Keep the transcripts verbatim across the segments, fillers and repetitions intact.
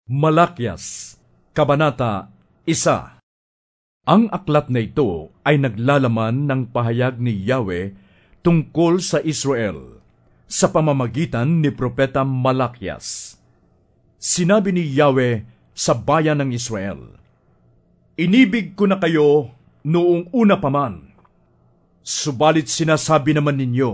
Malakyas, Kabanata isa. Ang aklat na ito ay naglalaman ng pahayag ni Yahweh tungkol sa Israel sa pamamagitan ni Propeta Malakyas. Sinabi ni Yahweh sa bayan ng Israel, "Inibig ko na kayo noong una pa man, subalit sinasabi naman ninyo,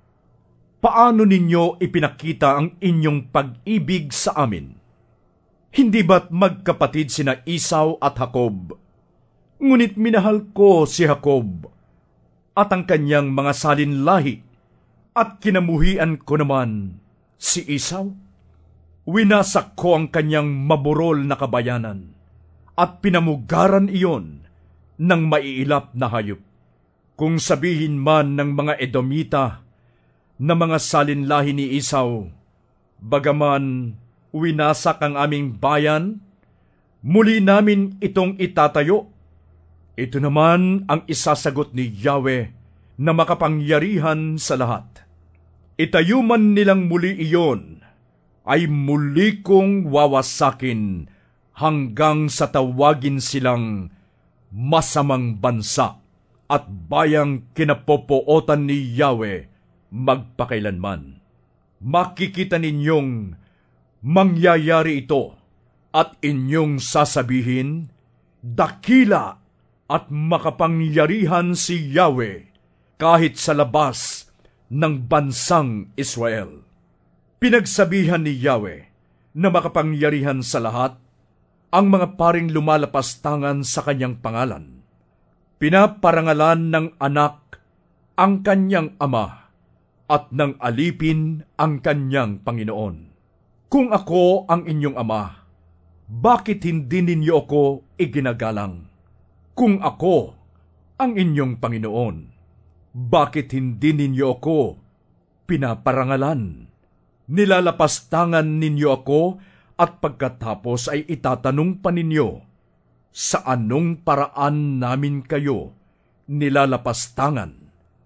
paano ninyo ipinakita ang inyong pag-ibig sa amin? Hindi ba't magkapatid sina Esau at Jacob? Ngunit minahal ko si Jacob at ang kanyang mga salinlahi, at kinamuhian ko naman si Esau. Winasak ko ang kanyang maburol na kabayanan at pinamugaran iyon ng maiilap na hayop. Kung sabihin man ng mga Edomita na mga salinlahi ni Esau, bagaman winasak ang aming bayan, muli namin itong itatayo. Ito naman ang isasagot ni Yahweh na makapangyarihan sa lahat. Itayo man nilang muli iyon, ay muli kong wawasakin hanggang sa tawagin silang masamang bansa at bayang kinapopootan ni Yahweh magpakailanman. Makikita ninyong mangyayari ito at inyong sasabihin, dakila at makapangyarihan si Yahweh kahit sa labas ng bansang Israel." Pinagsabihan ni Yahweh na makapangyarihan sa lahat ang mga paring lumalapastangan sa kanyang pangalan. Pinaparangalan ng anak ang kanyang ama at ng alipin ang kanyang Panginoon. Kung ako ang inyong ama, bakit hindi ninyo ako iginagalang? Kung ako ang inyong Panginoon, bakit hindi ninyo ako pinaparangalan? Nilalapastangan ninyo ako at pagkatapos ay itatanong pa ninyo, sa anong paraan namin kayo nilalapastangan?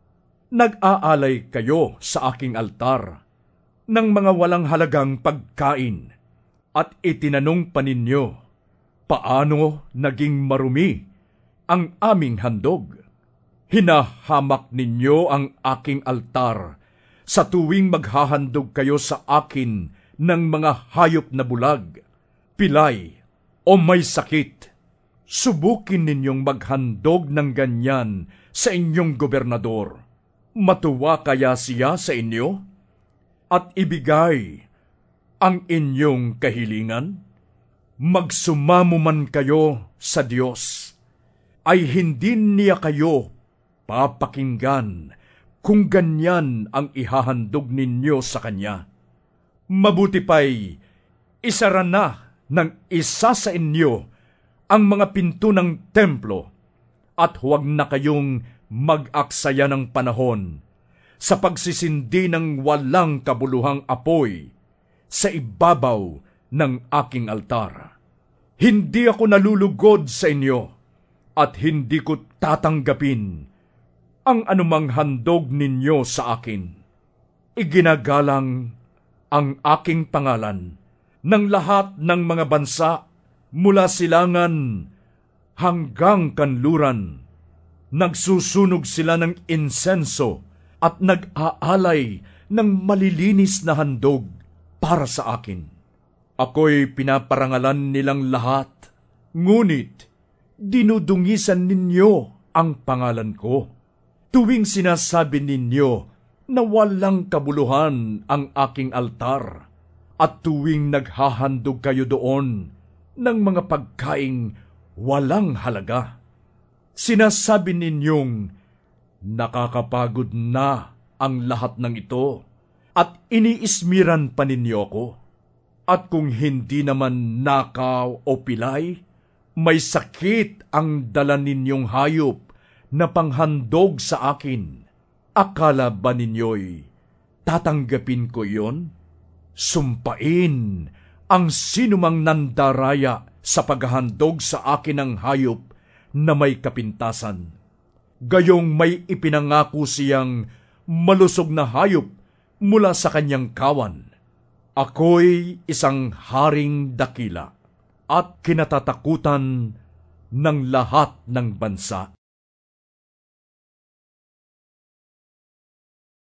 Nag-aalay kayo sa aking altar ng mga walang halagang pagkain, at itinanong pa ninyo, paano naging marumi ang aming handog? Hinahamak ninyo ang aking altar sa tuwing maghahandog kayo sa akin ng mga hayop na bulag, pilay o may sakit. Subukin ninyong maghandog ng ganyan sa inyong gobernador. Matuwa kaya siya sa inyo at ibigay ang inyong kahilingan? Magsumamo man kayo sa Diyos, ay hindi niya kayo papakinggan kung ganyan ang ihahandog ninyo sa Kanya. Mabuti pa'y isara na ng isa sa inyo ang mga pinto ng templo, at huwag na kayong mag-aksaya ng panahon sa pagsisindi ng walang kabuluhang apoy sa ibabaw ng aking altar. Hindi ako nalulugod sa inyo at hindi ko tatanggapin ang anumang handog ninyo sa akin. Iginagalang ang aking pangalan ng lahat ng mga bansa mula silangan hanggang kanluran. Nagsusunog sila ng insenso at nag-aalay ng malilinis na handog para sa akin. Ako'y pinaparangalan nilang lahat, ngunit dinudungisan ninyo ang pangalan ko. Tuwing sinasabi ninyo na walang kabuluhan ang aking altar, at tuwing naghahandog kayo doon ng mga pagkaing walang halaga, sinasabi ninyong nakakapagod na ang lahat ng ito, at iniismiran pa ninyo ako. At kung hindi naman nakaw o pilay, may sakit ang dala ninyong hayop na panghandog sa akin. Akala ba ninyo'y tatanggapin ko iyon? Sumpain ang sinumang nandaraya sa paghahandog sa akin ng hayop na may kapintasan. Gayong may ipinangako siyang malusog na hayop mula sa kanyang kawan. Ako'y isang haring dakila. at kinatatakutan ng lahat ng bansa.